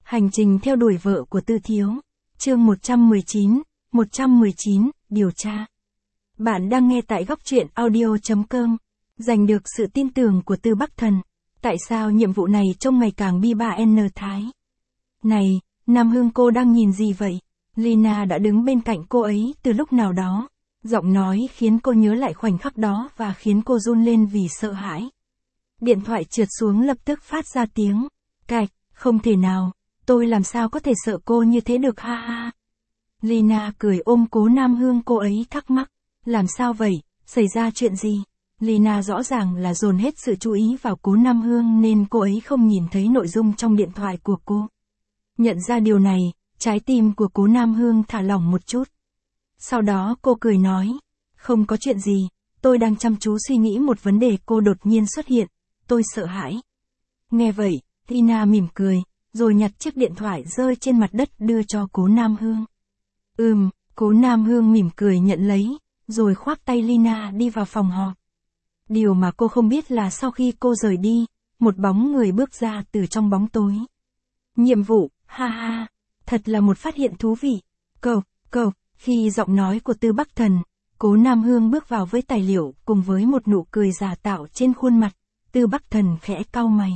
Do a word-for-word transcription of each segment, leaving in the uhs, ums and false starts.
Hành trình theo đuổi vợ của Tư Thiếu. Chương một trăm mười chín, một trăm mười chín, điều tra. Bạn đang nghe tại góc truyện audio chấm com. Giành được sự tin tưởng của Tư Bắc Thần. Tại sao nhiệm vụ này trông ngày càng bi ba n thái? Này, Nam Hương, cô đang nhìn gì vậy? Lina đã đứng bên cạnh cô ấy từ lúc nào đó. Giọng nói khiến cô nhớ lại khoảnh khắc đó và khiến cô run lên vì sợ hãi. Điện thoại trượt xuống lập tức phát ra tiếng cạch. Không thể nào, tôi làm sao có thể sợ cô như thế được, ha ha. Lina cười ôm Cố Nam Hương, cô ấy thắc mắc. Làm sao vậy, xảy ra chuyện gì? Lina rõ ràng là dồn hết sự chú ý vào Cố Nam Hương nên cô ấy không nhìn thấy nội dung trong điện thoại của cô. Nhận ra điều này, trái tim của Cố Nam Hương thả lỏng một chút. Sau đó cô cười nói, không có chuyện gì, tôi đang chăm chú suy nghĩ một vấn đề. Cô đột nhiên xuất hiện, tôi sợ hãi. Nghe vậy, Lina mỉm cười, rồi nhặt chiếc điện thoại rơi trên mặt đất đưa cho Cố Nam Hương. Ừm, Cố Nam Hương mỉm cười nhận lấy, rồi khoác tay Lina đi vào phòng họp. Điều mà cô không biết là sau khi cô rời đi, một bóng người bước ra từ trong bóng tối. Nhiệm vụ, ha ha, thật là một phát hiện thú vị. Cậu, cậu, khi giọng nói của Tư Bắc Thần, Cố Nam Hương bước vào với tài liệu cùng với một nụ cười giả tạo trên khuôn mặt. Tư Bắc Thần khẽ cau mày.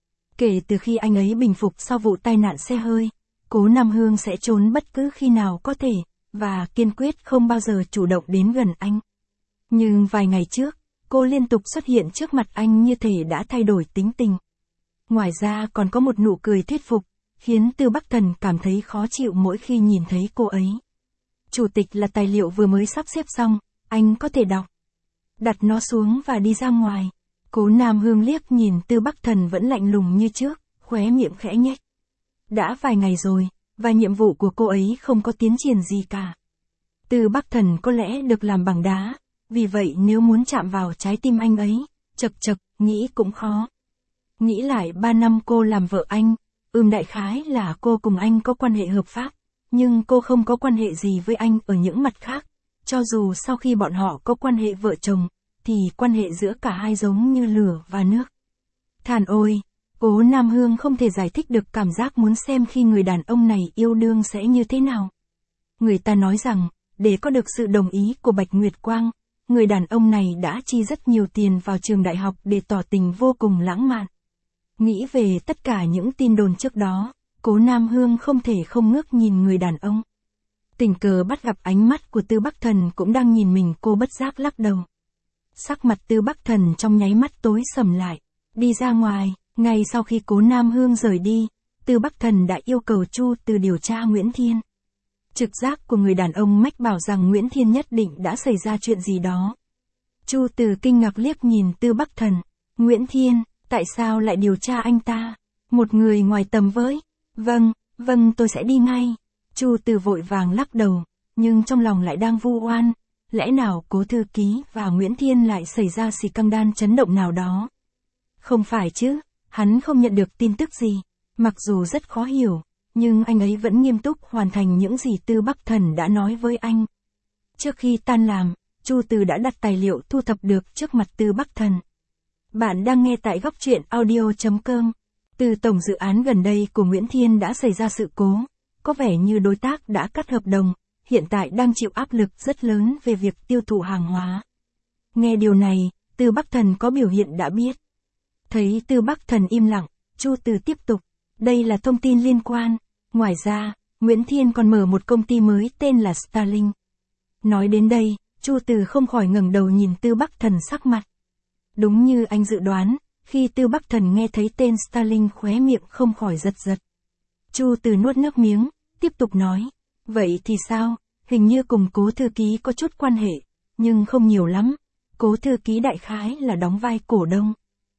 Kể từ khi anh ấy bình phục sau vụ tai nạn xe hơi, Cố Nam Hương sẽ trốn bất cứ khi nào có thể, và kiên quyết không bao giờ chủ động đến gần anh. Nhưng vài ngày trước, cô liên tục xuất hiện trước mặt anh như thể đã thay đổi tính tình. Ngoài ra còn có một nụ cười thuyết phục, khiến Tư Bắc Thần cảm thấy khó chịu mỗi khi nhìn thấy cô ấy. Chủ tịch là tài liệu vừa mới sắp xếp xong, anh có thể đọc. Đặt nó xuống và đi ra ngoài. Cố Nam Hương liếc nhìn Tư Bắc Thần vẫn lạnh lùng như trước, khóe miệng khẽ nhếch. Đã vài ngày rồi, và nhiệm vụ của cô ấy không có tiến triển gì cả. Tư Bắc Thần có lẽ được làm bằng đá, vì vậy nếu muốn chạm vào trái tim anh ấy, chật chật, nghĩ cũng khó. Nghĩ lại ba năm cô làm vợ anh, ừm đại khái là cô cùng anh có quan hệ hợp pháp, nhưng cô không có quan hệ gì với anh ở những mặt khác. Cho dù sau khi bọn họ có quan hệ vợ chồng, thì quan hệ giữa cả hai giống như lửa và nước. Thàn ôi, Cố Nam Hương không thể giải thích được cảm giác muốn xem khi người đàn ông này yêu đương sẽ như thế nào. Người ta nói rằng, để có được sự đồng ý của Bạch Nguyệt Quang, người đàn ông này đã chi rất nhiều tiền vào trường đại học để tỏ tình vô cùng lãng mạn. Nghĩ về tất cả những tin đồn trước đó, Cố Nam Hương không thể không ngước nhìn người đàn ông. Tình cờ bắt gặp ánh mắt của Tư Bắc Thần cũng đang nhìn mình, cô bất giác lắc đầu. Sắc mặt Tư Bắc Thần trong nháy mắt tối sầm lại, đi ra ngoài. Ngay sau khi Cố Nam Hương rời đi, Tư Bắc Thần đã yêu cầu Chu Từ điều tra Nguyễn Thiên. Trực giác của người đàn ông mách bảo rằng Nguyễn Thiên nhất định đã xảy ra chuyện gì đó. Chu Từ kinh ngạc liếc nhìn Tư Bắc Thần. Nguyễn Thiên, tại sao lại điều tra anh ta? Một người ngoài tầm với. Vâng, vâng, tôi sẽ đi ngay. Chu Từ vội vàng lắc đầu, nhưng trong lòng lại đang vu oan. Lẽ nào Cố thư ký và Nguyễn Thiên lại xảy ra scandal chấn động nào đó? Không phải chứ, hắn không nhận được tin tức gì. Mặc dù rất khó hiểu, nhưng anh ấy vẫn nghiêm túc hoàn thành những gì Tư Bắc Thần đã nói với anh. Trước khi tan làm, Chu Từ đã đặt tài liệu thu thập được trước mặt Tư Bắc Thần. Bạn đang nghe tại góc truyện audio chấm com. Từ tổng dự án gần đây của Nguyễn Thiên đã xảy ra sự cố. Có vẻ như đối tác đã cắt hợp đồng, hiện tại đang chịu áp lực rất lớn về việc tiêu thụ hàng hóa. Nghe điều này, Tư Bắc Thần có biểu hiện đã biết. Thấy Tư Bắc Thần im lặng, Chu Từ tiếp tục. Đây là thông tin liên quan. Ngoài ra, Nguyễn Thiên còn mở một công ty mới tên là Starlink. Nói đến đây, Chu Từ không khỏi ngẩng đầu nhìn Tư Bắc Thần sắc mặt. Đúng như anh dự đoán, khi Tư Bắc Thần nghe thấy tên Starlink khóe miệng không khỏi giật giật. Chu Từ nuốt nước miếng, tiếp tục nói. Vậy thì sao? Hình như cùng Cố thư ký có chút quan hệ, nhưng không nhiều lắm. Cố thư ký đại khái là đóng vai cổ đông.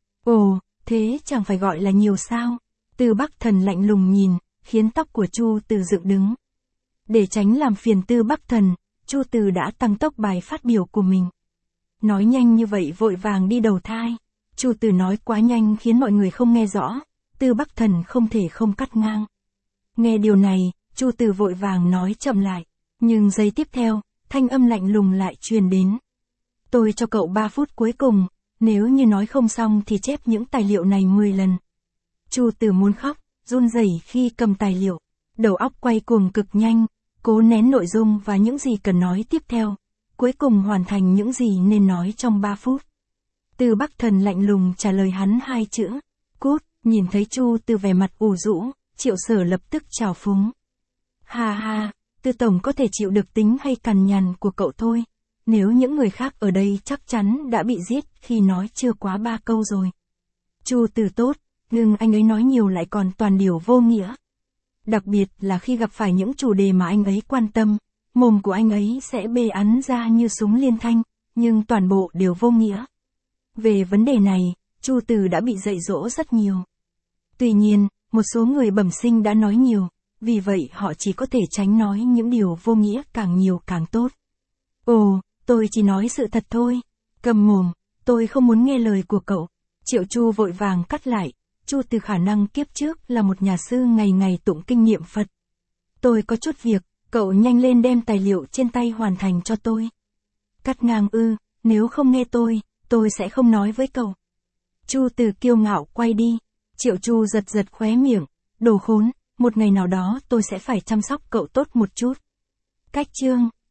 Ồ, thế chẳng phải gọi là nhiều sao? Tư Bắc Thần lạnh lùng nhìn, khiến tóc của Chu Từ dựng đứng. Để tránh làm phiền Tư Bắc Thần, Chu Từ đã tăng tốc bài phát biểu của mình. Nói nhanh như vậy vội vàng đi đầu thai. Chu Từ nói quá nhanh khiến mọi người không nghe rõ. Tư Bắc Thần không thể không cắt ngang. Nghe điều này, Chu Từ vội vàng nói chậm lại. Nhưng giây tiếp theo, thanh âm lạnh lùng lại truyền đến. Tôi cho cậu ba phút cuối cùng. Nếu như nói không xong thì chép những tài liệu này mười lần. Chu Từ muốn khóc, run rẩy khi cầm tài liệu, đầu óc quay cuồng cực nhanh, cố nén nội dung và những gì cần nói tiếp theo, cuối cùng hoàn thành những gì nên nói trong ba phút. Từ Bắc Thần lạnh lùng trả lời hắn hai chữ, cút. Nhìn thấy Chu Từ vẻ mặt ủ rũ, Triệu Sở lập tức trào phúng. Ha ha, Tư tổng có thể chịu được tính hay cằn nhằn của cậu thôi. Nếu những người khác ở đây chắc chắn đã bị giết khi nói chưa quá ba câu rồi. Chu Từ tốt, nhưng anh ấy nói nhiều lại còn toàn điều vô nghĩa. Đặc biệt là khi gặp phải những chủ đề mà anh ấy quan tâm, mồm của anh ấy sẽ bê ắn ra như súng liên thanh, nhưng toàn bộ đều vô nghĩa. Về vấn đề này, Chu Từ đã bị dạy dỗ rất nhiều. Tuy nhiên, một số người bẩm sinh đã nói nhiều, vì vậy họ chỉ có thể tránh nói những điều vô nghĩa càng nhiều càng tốt. Ồ, tôi chỉ nói sự thật thôi. Cầm mồm, tôi không muốn nghe lời của cậu. Triệu Chu vội vàng cắt lại, Chu Từ khả năng kiếp trước là một nhà sư ngày ngày tụng kinh niệm Phật. Tôi có chút việc, cậu nhanh lên đem tài liệu trên tay hoàn thành cho tôi. Cắt ngang ư, nếu không nghe tôi, tôi sẽ không nói với cậu. Chu Từ kiêu ngạo quay đi. Triệu Chu giật giật khóe miệng, đồ khốn, một ngày nào đó tôi sẽ phải chăm sóc cậu tốt một chút. Cách chương